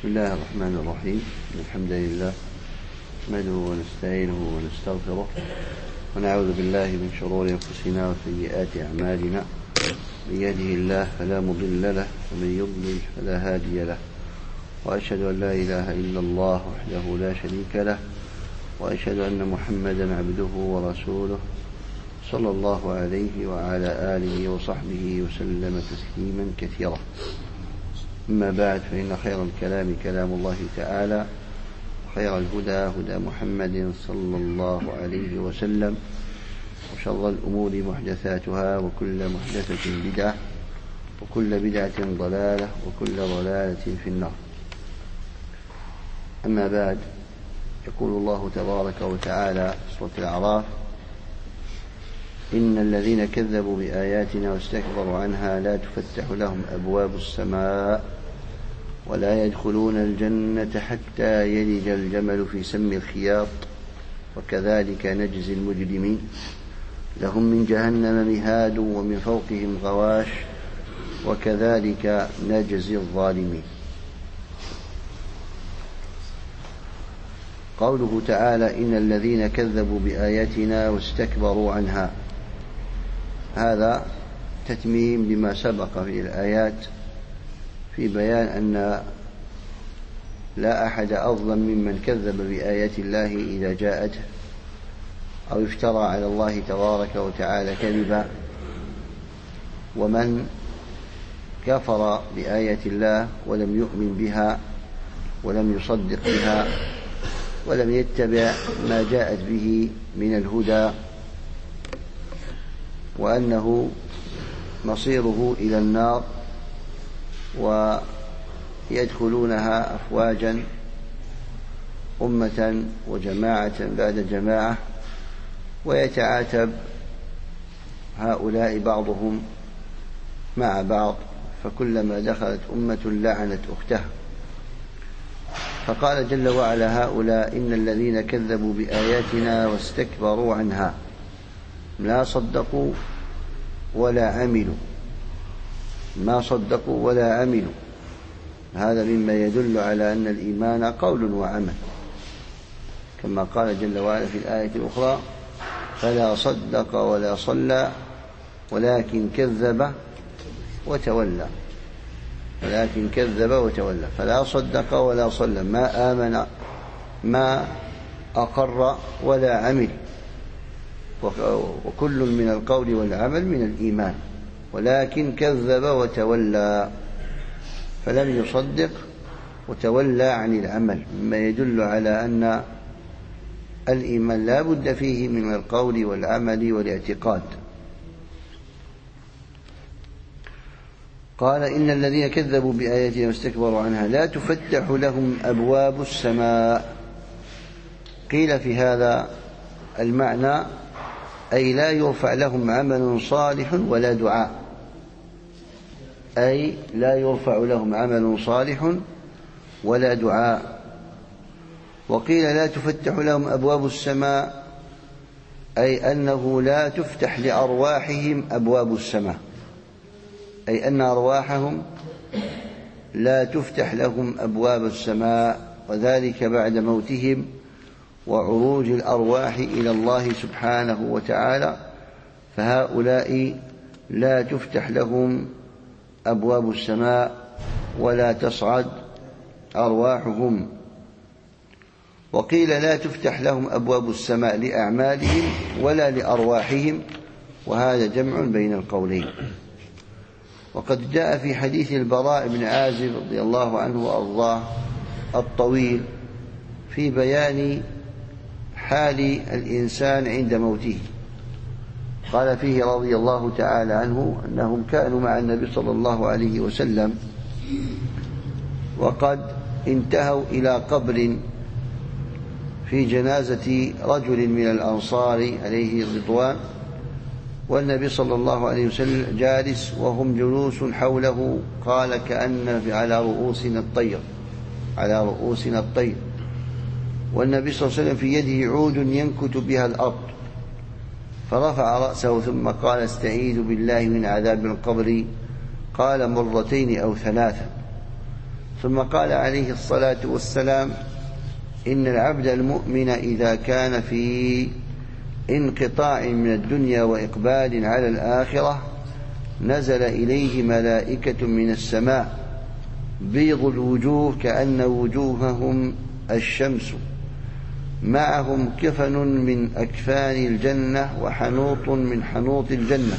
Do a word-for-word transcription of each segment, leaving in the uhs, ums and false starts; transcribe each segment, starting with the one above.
بسم الله الرحمن الرحيم. الحمد لله نحمده ونستعينه ونستغفره ونعوذ بالله من شرور أنفسنا وسيئات أعمالنا. من يهده الله فلا مضل له ومن يضلل فلا هادي له، وأشهد أن لا إله إلا الله وحده لا شريك له، وأشهد أن محمدا عبده ورسوله صلى الله عليه وعلى آله وصحبه وسلم تسليما كثيرا. أما بعد، فإن خير الكلام كلام الله تعالى، وخير الهدى هدى محمد صلى الله عليه وسلم، وشر الأمور محدثاتها، وكل محدثة بدعة، وكل بدعة ضلالة، وكل ضلالة في النار. أما بعد، يقول الله تبارك وتعالى في سورة الأعراف: إن الذين كذبوا بآياتنا واستكبروا عنها لا تفتح لهم أبواب السماء ولا يدخلون الجنة حتى يلج الجمل في سم الخياط وكذلك نجزي المجرمين لهم من جهنم مهاد ومن فوقهم غواش وكذلك نجزي الظالمين. قوله تعالى: إن الذين كذبوا بآياتنا واستكبروا عنها، هذا تتميم لما سبق في الآيات في بيان أن لا أحد أظلم ممن كذب بآيات الله إذا جاءته أو افترى على الله تبارك وتعالى كذبا. ومن كفر بآية الله ولم يؤمن بها ولم يصدق بها ولم يتبع ما جاءت به من الهدى، وأنه مصيره إلى النار ويدخلونها أفواجا أمة وجماعة بعد جماعة، ويتعاتب هؤلاء بعضهم مع بعض، فكلما دخلت أمة لعنت أختها. فقال جل وعلا: هؤلاء إن الذين كذبوا بآياتنا واستكبروا عنها، لا صدقوا ولا عملوا، ما صدقوا ولا عملوا. هذا مما يدل على أن الإيمان قول وعمل، كما قال جل وعلا في الآية الأخرى: فلا صدق ولا صلى ولكن كذب وتولى. ولكن كذب وتولى، فلا صدق ولا صلى، ما آمن، ما أقر ولا عمل، وكل من القول والعمل من الإيمان، ولكن كذب وتولى، فلم يصدق وتولى عن العمل، مما يدل على أن الإيمان لا بد فيه من القول والعمل والاعتقاد. قال: إن الذين كذبوا بآياتنا واستكبروا عنها لا تفتح لهم أبواب السماء. قيل في هذا المعنى: أي لا يرفع لهم عمل صالح ولا دعاء، أي لا يرفع لهم عمل صالح ولا دعاء. وقيل: لا تفتح لهم أبواب السماء، أي أنه لا تفتح لأرواحهم أبواب السماء، أي أن أرواحهم لا تفتح لهم أبواب السماء، وذلك بعد موتهم وعروج الأرواح إلى الله سبحانه وتعالى، فهؤلاء لا تفتح لهم أبواب السماء ولا تصعد أرواحهم. وقيل: لا تفتح لهم أبواب السماء لأعمالهم ولا لأرواحهم، وهذا جمع بين القولين. وقد جاء في حديث البراء بن عازب رضي الله عنه وأرضاه الطويل في بيان حال الإنسان عند موته، قال فيه رضي الله تعالى عنه أنهم كانوا مع النبي صلى الله عليه وسلم، وقد انتهوا إلى قبر في جنازة رجل من الأنصار عليه الرضوان، والنبي صلى الله عليه وسلم جالس وهم جلوس حوله، قال: كأن على رؤوسنا الطير، على رؤوسنا الطير. والنبي صلى الله عليه وسلم في يده عود ينكت بها الأرض، فرفع رأسه ثم قال: استعيذ بالله من عذاب القبر. قال مرتين أو ثلاثة، ثم قال عليه الصلاة والسلام: إن العبد المؤمن إذا كان في انقطاع من الدنيا وإقبال على الآخرة نزل إليه ملائكة من السماء بيض الوجوه كأن وجوههم الشمس، معهم كفن من أكفان الجنة وحنوط من حنوط الجنة،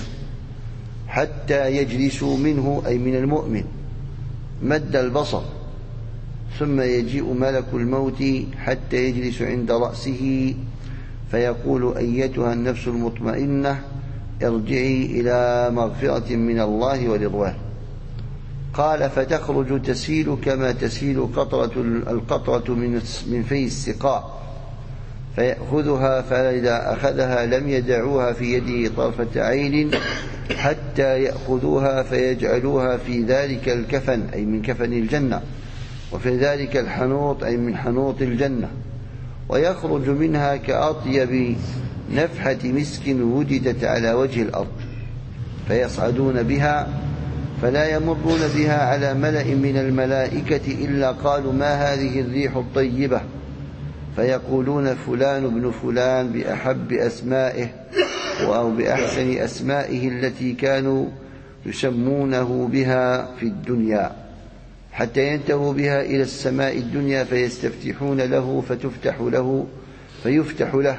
حتى يجلسوا منه، أي من المؤمن، مد البصر، ثم يجيء ملك الموت حتى يجلس عند رأسه فيقول: أيتها النفس المطمئنة ارجعي إلى مغفرة من الله ورضوان. قال: فتخرج تسيل كما تسيل قطرة القطرة من في السقاء، فيأخذها، فإذا أخذها لم يدعوها في يده طرفة عين حتى يأخذوها فيجعلوها في ذلك الكفن، أي من كفن الجنة، وفي ذلك الحنوط، أي من حنوط الجنة، ويخرج منها كأطيب نفحة مسك وجدت على وجه الأرض، فيصعدون بها فلا يمرون بها على ملأ من الملائكة إلا قالوا: ما هذه الريح الطيبة؟ فيقولون: فلان ابن فلان بأحب أسمائه أو بأحسن أسمائه التي كانوا يسمونه بها في الدنيا، حتى ينتهوا بها إلى السماء الدنيا فيستفتحون له فتفتح له فيفتح له،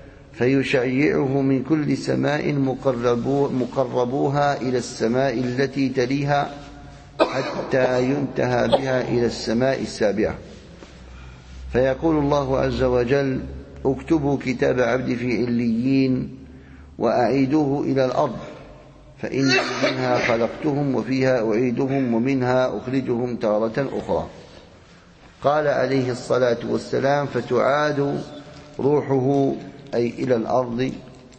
فيشيعه من كل سماء مقربو مقربوها إلى السماء التي تليها حتى ينتهى بها إلى السماء السابعة. فيقول الله عز وجل: اكتبوا كتاب عبدي في عليين وأعيدوه إلى الأرض، فإن منها خلقتهم وفيها أعيدهم ومنها أخرجهم تارة أخرى. قال عليه الصلاة والسلام: فتعاد روحه، أي إلى الأرض،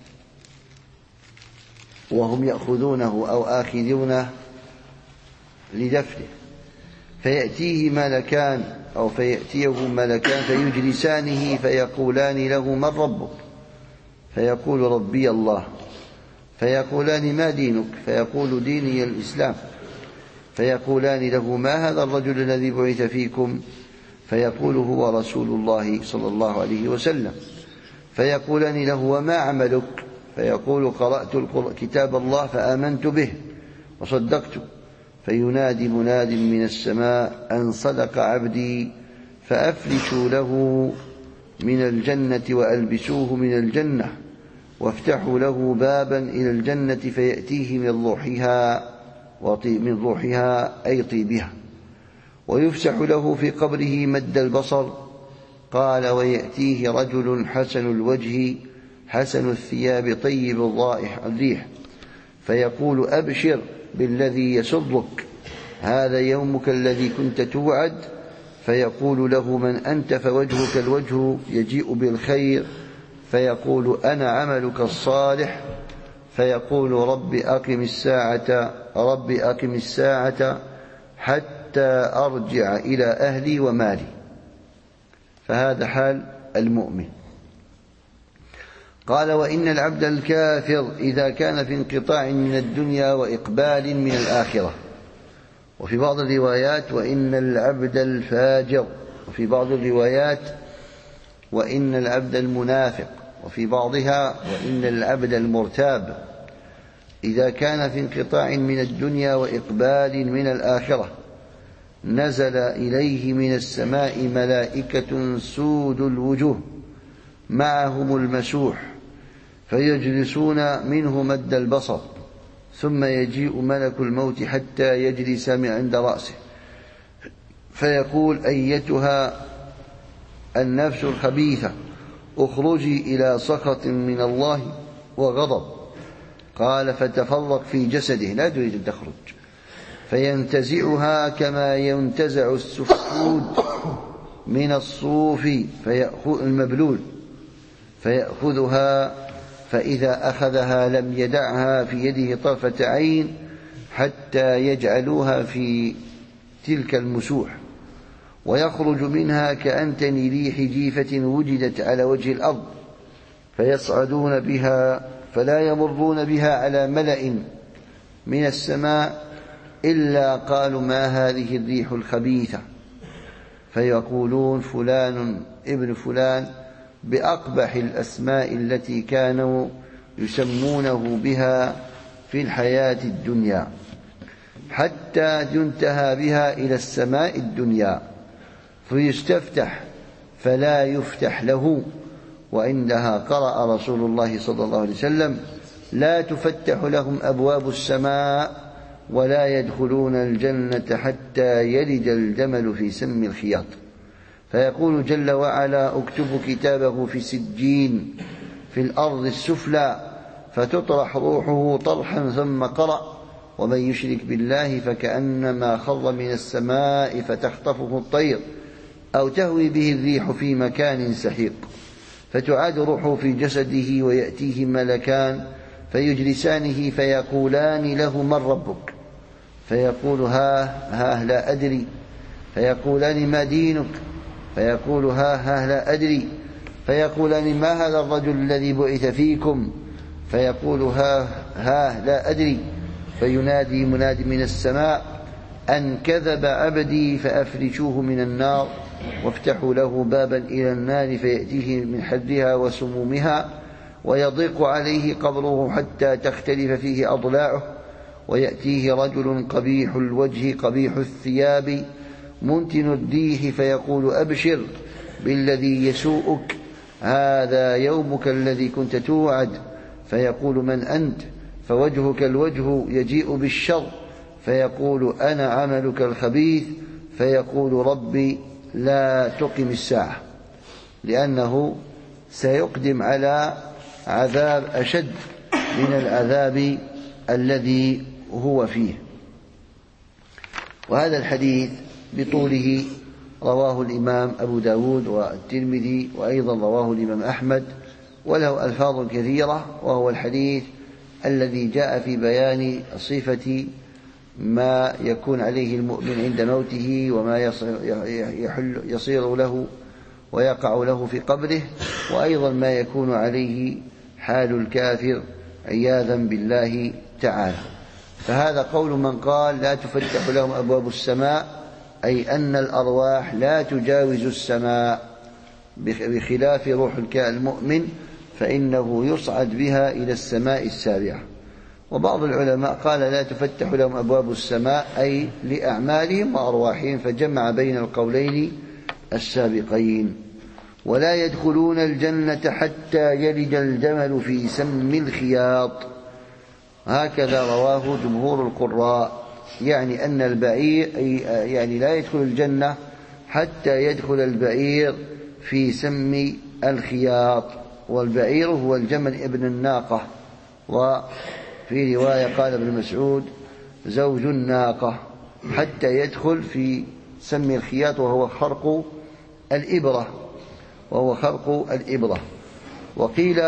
وهم يأخذونه أو آخذونه لدفنه، فيأتيه ملكان أو فيأتيه ملكان فيجلسانه فيقولان له: من ربك؟ فيقول: ربي الله. فيقولان: ما دينك؟ فيقول: ديني الإسلام. فيقولان له: ما هذا الرجل الذي بعث فيكم؟ فيقول: هو رسول الله صلى الله عليه وسلم. فيقولان له: وما عملك؟ فيقول: قرأت كتاب الله فآمنت به وصدقت. فينادي مناد من السماء: أن صدق عبدي، فأفرشوا له من الجنة وألبسوه من الجنة، وافتحوا له بابا إلى الجنة فيأتيه من روحها من روحها أي طيبها، ويفسح له في قبره مد البصر. قال: ويأتيه رجل حسن الوجه حسن الثياب طيب الريح، فيقول: أبشر بالذي يسرك، هذا يومك الذي كنت توعد. فيقول له: من أنت؟ فوجهك الوجه يجيء بالخير. فيقول: أنا عملك الصالح. فيقول: رب أقم الساعة رب أقم الساعة حتى أرجع إلى أهلي ومالي. فهذا حال المؤمن. قال: وإن العبد الكافر إذا كان في انقطاع من الدنيا وإقبال من الآخرة. وفي بعض الروايات: وإن العبد الفاجر. وفي بعض الروايات: وإن العبد المنافق. وفي بعضها: وإن العبد المرتاب إذا كان في انقطاع من الدنيا وإقبال من الآخرة نزل إليه من السماء ملائكة سود الوجوه معهم المسوح، فيجلسون منه مد البصر، ثم يجيء ملك الموت حتى يجلس من عند رأسه فيقول: أيتها النفس الخبيثة اخرجي إلى سخط من الله وغضب. قال: فتفرق في جسده، لا تريد أن تخرج، فينتزعها كما ينتزع السفود من الصوف فيأخذ المبلول، فيأخذها، فإذا أخذها لم يدعها في يده طرفة عين حتى يجعلوها في تلك المسوح، ويخرج منها كأنتن ريح جيفة وجدت على وجه الأرض، فيصعدون بها فلا يمرون بها على ملأ من السماء إلا قالوا ما هذه الريح الخبيثة، فيقولون فلان ابن فلان بأقبح الأسماء التي كانوا يسمونه بها في الحياة الدنيا، حتى ينتهى بها إلى السماء الدنيا فيستفتح فلا يفتح له. وعندها قرأ رسول الله صلى الله عليه وسلم: لا تفتح لهم أبواب السماء ولا يدخلون الجنة حتى يلج الجمل في سم الخياط. فيقول جل وعلا: اكتبوا كتابه في سجين في الأرض السفلى، فتطرح روحه طرحا ثم قرأ: ومن يشرك بالله فكأنما خر من السماء فتخطفه الطير أو تهوي به الريح في مكان سحيق. فتعاد روحه في جسده ويأتيه ملكان فيجلسانه فيقولان له: من ربك؟ فيقول: ها ها لا أدري. فيقولان: ما دينك؟ فيقول: ها ها لا أدري. فيقولان: ما هذا الرجل الذي بعث فيكم؟ فيقول: ها ها لا أدري. فينادي مناد من السماء: أن كذب عبدي فأفرشوه من النار وافتحوا له بابا إلى النار فيأتيه من حرها وسمومها ويضيق عليه قبره حتى تختلف فيه أضلاعه، ويأتيه رجل قبيح الوجه قبيح الثياب منتن الريح فيقول: أبشر بالذي يسوءك، هذا يومك الذي كنت توعد. فيقول: من أنت؟ فوجهك الوجه يجيء بالشر. فيقول: أنا عملك الخبيث. فيقول: ربي لا تقم الساعة، لأنه سيقدم على عذاب أشد من العذاب الذي هو فيه. وهذا الحديث بطوله رواه الإمام أبو داود والترمذي، وأيضا رواه الإمام أحمد، وله ألفاظ كثيرة، وهو الحديث الذي جاء في بيان صفة ما يكون عليه المؤمن عند موته وما يحل يصير له ويقع له في قبره، وأيضا ما يكون عليه حال الكافر عياذا بالله تعالى. فهذا قول من قال: لا تفتح لهم أبواب السماء، أي أن الأرواح لا تجاوز السماء، بخلاف روح المؤمن فإنه يصعد بها إلى السماء السابعة. وبعض العلماء قال: لا تفتح لهم أبواب السماء أي لأعمالهم وأرواحهم، فجمع بين القولين السابقين. ولا يدخلون الجنة حتى يلج الجمل في سم الخياط، هكذا رواه جمهور القراء، يعني أن البعير يعني لا يدخل الجنة حتى يدخل البعير في سم الخياط. والبعير هو الجمل ابن الناقة، وفي رواية قال ابن مسعود: زوج الناقة، حتى يدخل في سم الخياط وهو خرق الإبرة وهو خرق الإبرة. وقيل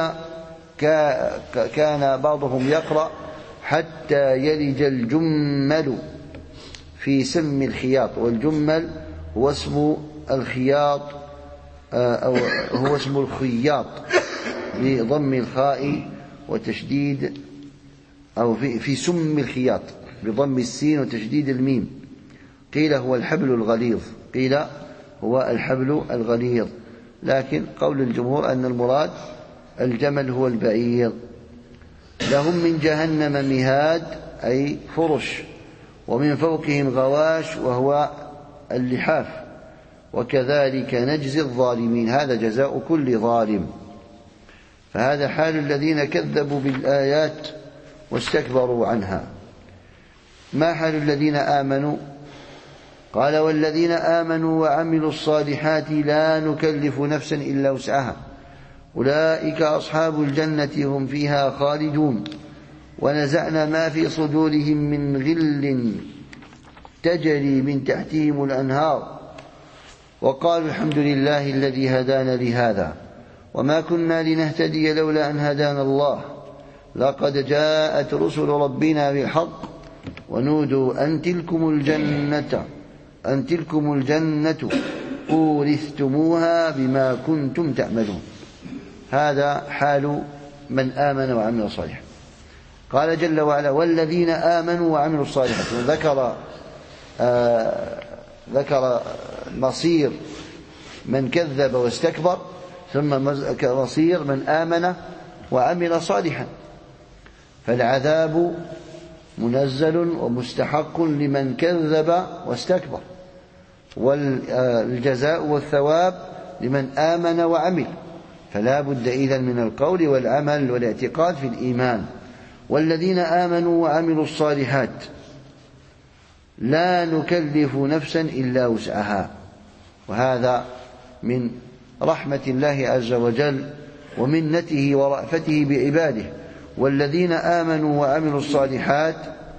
كان بعضهم يقرأ: حتى يلج الجمل في سم الخياط، والجمل هو اسم الخياط أو هو اسم الخياط بضم الخاء وتشديد، أو في, في سم الخياط بضم السين وتشديد الميم. قيل هو الحبل الغليظ، قيل هو الحبل الغليظ، لكن قول الجمهور أن المراد الجمل هو البعير. لهم من جهنم مهاد أي فرش، ومن فوقهم غواش وهو اللحاف، وكذلك نجزي الظالمين، هذا جزاء كل ظالم. فهذا حال الذين كذبوا بالآيات واستكبروا عنها. ما حال الذين آمنوا؟ قال: والذين آمنوا وعملوا الصالحات لا نكلف نفسا إلا وسعها أولئك أصحاب الجنة هم فيها خالدون. ونزعنا ما في صدورهم من غل تجري من تحتهم الأنهار وقالوا الحمد لله الذي هدانا لهذا وما كنا لنهتدي لولا أن هدانا الله لقد جاءت رسل ربنا بالحق ونودوا أن تلكم الجنة أن تلكم الجنة أورثتموها بما كنتم تعملون. هذا حال من آمن وعمل صالحا. قال جل وعلا والذين آمنوا وعملوا الصالحات، وذكر آه ذكر مصير من كذب واستكبر، ثم مصير من آمن وعمل صالحا. فالعذاب منزل ومستحق لمن كذب واستكبر، والجزاء والثواب لمن آمن وعمل. فلا بد إذن من القول والعمل والاعتقاد في الإيمان. والذين آمنوا وعملوا الصالحات لا نكلف نفسا إلا وسعها، وهذا من رحمة الله عز وجل ومنته ورأفته بعباده. والذين آمنوا وعملوا الصالحات،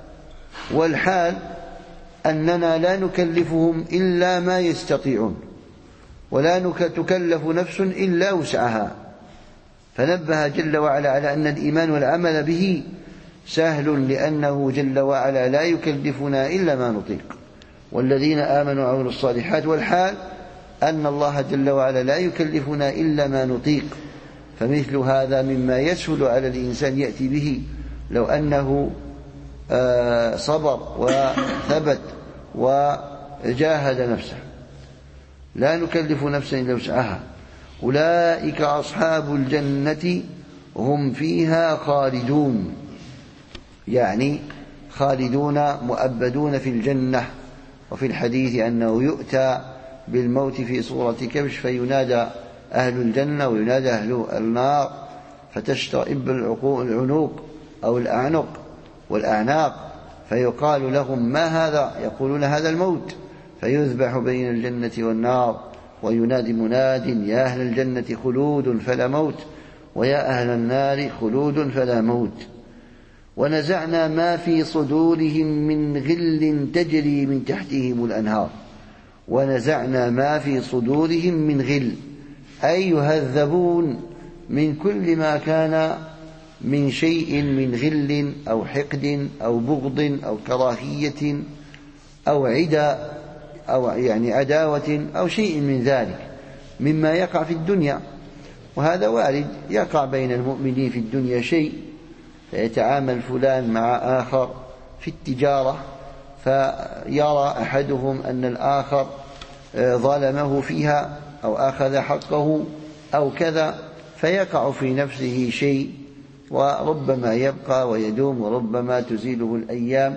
والحال أننا لا نكلفهم إلا ما يستطيعون، ولا تكلف نفس إلا وسعها. فنبه جل وعلا على أن الإيمان والعمل به سهل، لأنه جل وعلا لا يكلفنا إلا ما نطيق. والذين آمنوا وعملوا الصالحات، والحال أن الله جل وعلا لا يكلفنا إلا ما نطيق. فمثل هذا مما يسهل على الإنسان يأتي به لو أنه صبر وثبت وجاهد نفسه. لا نكلف نفسا إلا وسعها. أولئك أصحاب الجنة هم فيها خالدون، يعني خالدون مؤبدون في الجنة. وفي الحديث أنه يؤتى بالموت في صورة كبش، فينادى أهل الجنة وينادى أهل النار، فتشتئب العنوق أو الأعنق والأعناق، فيقال لهم ما هذا؟ يقولون هذا الموت. فيذبح بين الجنة والنار، وينادي مناد يا أهل الجنة خلود فلا موت، ويا أهل النار خلود فلا موت. ونزعنا ما في صدورهم من غل تجري من تحتهم الأنهار. ونزعنا ما في صدورهم من غل، أي يهذبون من كل ما كان من شيء من غل أو حقد أو بغض أو كراهية أو عدا أو يعني عداوة أو شيء من ذلك مما يقع في الدنيا. وهذا وارد، يقع بين المؤمنين في الدنيا شيء، فيتعامل فلان مع آخر في التجارة، فيرى أحدهم أن الآخر ظلمه فيها أو أخذ حقه أو كذا، فيقع في نفسه شيء، وربما يبقى ويدوم، وربما تزيله الأيام،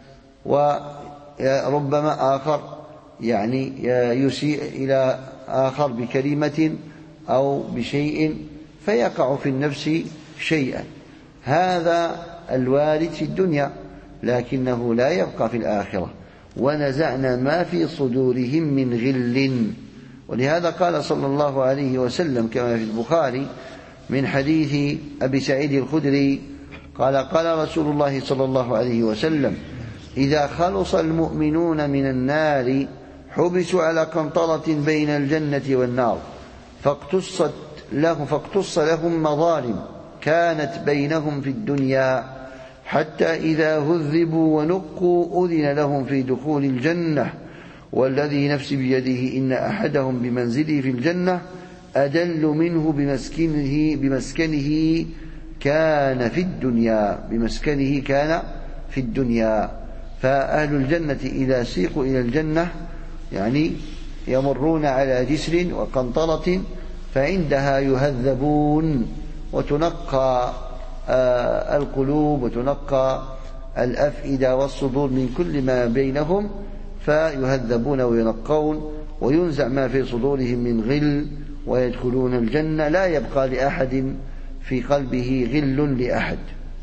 وربما آخر يعني يسيء إلى آخر بكلمة أو بشيء، فيقع في النفس شيئا. هذا الوارد في الدنيا، لكنه لا يبقى في الآخرة. ونزعنا ما في صدورهم من غل. ولهذا قال صلى الله عليه وسلم كما في البخاري من حديث أبي سعيد الخدري قال قال رسول الله صلى الله عليه وسلم إذا خلص المؤمنون من النار حبسوا على قنطرة بين الجنة والنار، فاقتصت لهم فاقتص لهم مظالم كانت بينهم في الدنيا، حتى إذا هذبوا ونقوا أذن لهم في دخول الجنة. والذي نفسي بيده إن أحدهم بمنزله في الجنة أدل منه بمسكنه بمسكنه كان في الدنيا بمسكنه كان في الدنيا. فأهل الجنة إذا سيقوا إلى الجنة يعني يمرون على جسر وقنطرة، فعندها يهذبون وتنقى القلوب وتنقى الأفئدة والصدور من كل ما بينهم، فيهذبون وينقون، وينزع ما في صدورهم من غل، ويدخلون الجنة لا يبقى لأحد في قلبه غل لأحد.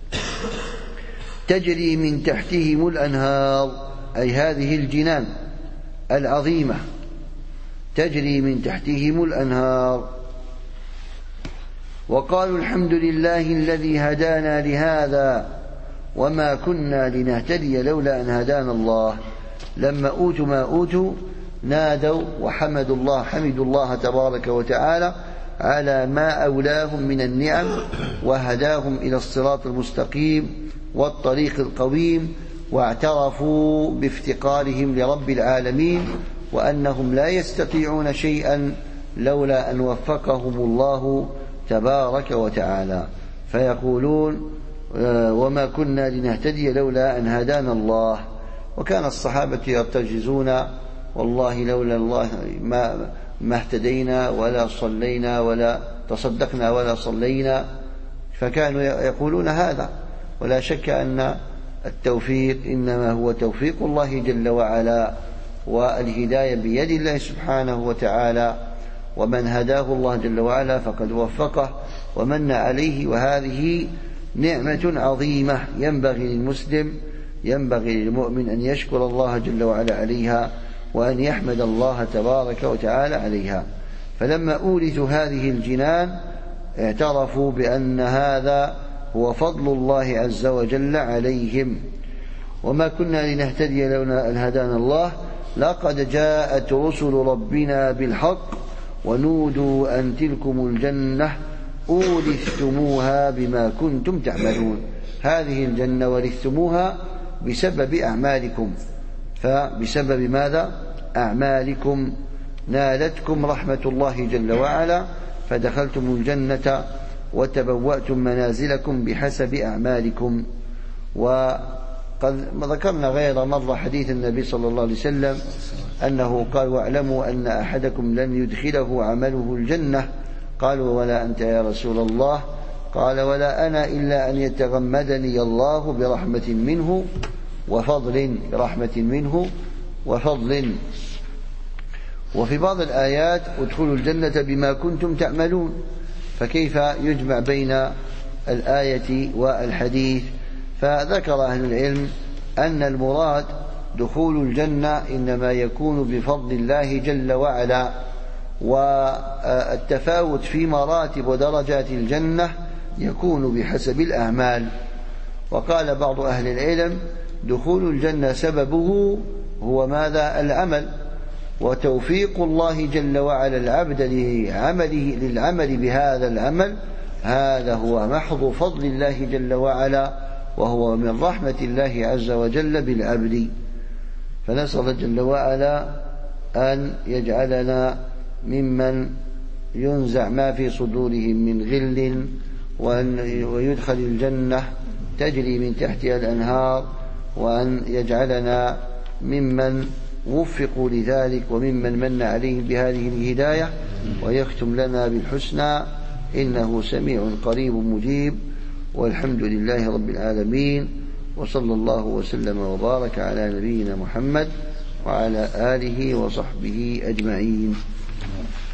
تجري من تحتهم الأنهار، أي هذه الجنان العظيمة تجري من تحتهم الأنهار. وقالوا الحمد لله الذي هدانا لهذا وما كنا لنهتدي لولا أن هدانا الله. لما أوتوا ما أوتوا نادوا وحمدوا الله حمدوا الله تبارك وتعالى على ما أولاهم من النعم، وهداهم إلى الصراط المستقيم والطريق القويم، واعترفوا بافتقارهم لرب العالمين، وأنهم لا يستطيعون شيئا لولا أن وفقهم الله تبارك وتعالى. فيقولون وما كنا لنهتدي لولا أن هدانا الله. وكان الصحابة يرتجزون والله لولا الله ما, ما اهتدينا ولا صلينا ولا تصدقنا ولا صلينا، فكانوا يقولون هذا. ولا شك أن التوفيق إنما هو توفيق الله جل وعلا، والهداية بيد الله سبحانه وتعالى، ومن هداه الله جل وعلا فقد وفقه ومن عليه، وهذه نعمة عظيمة ينبغي للمسلم ينبغي للمؤمن أن يشكر الله جل وعلا عليها، وأن يحمد الله تبارك وتعالى عليها. فلما أورثوا هذه الجنان اعترفوا بأن هذا هو فضل الله عز وجل عليهم. وما كنا لنهتدي لولا أن هدانا الله لقد جاءت رسل ربنا بالحق ونودوا أن تلكم الجنة أورثتموها بما كنتم تعملون. هذه الجنة ورثتموها بسبب أعمالكم، فبسبب ماذا؟ أعمالكم نالتكم رحمة الله جل وعلا فدخلتم الجنة وتبوأتم منازلكم بحسب أعمالكم. وقد ذكرنا غير مرة حديث النبي صلى الله عليه وسلم أنه قال: واعلموا أن أحدكم لن يدخله عمله الجنة. قالوا: ولا أنت يا رسول الله؟ قال: ولا أنا إلا أن يتغمدني الله برحمة منه وفضل برحمة منه وفضل. وفي بعض الآيات: ادخلوا الجنة بما كنتم تعملون. فكيف يجمع بين الآية والحديث؟ فذكر أهل العلم أن المراد دخول الجنة إنما يكون بفضل الله جل وعلا، والتفاوت في مراتب ودرجات الجنة يكون بحسب الأعمال. وقال بعض أهل العلم: دخول الجنة سببه هو ماذا؟ العمل، وتوفيق الله جل وعلا العبد لعمله للعمل بهذا العمل هذا هو محض فضل الله جل وعلا، وهو من رحمة الله عز وجل بالعبد. فنسأل جل وعلا أن يجعلنا ممن ينزع ما في صدورهم من غل، ويدخل الجنة تجري من تحتها الأنهار، وأن يجعلنا ممن وفقوا لذلك وممن من عليهم بهذه الهداية، ويختم لنا بالحسنى إنه سميع قريب مجيب. والحمد لله رب العالمين، وصلى الله وسلم وبارك على نبينا محمد وعلى آله وصحبه أجمعين.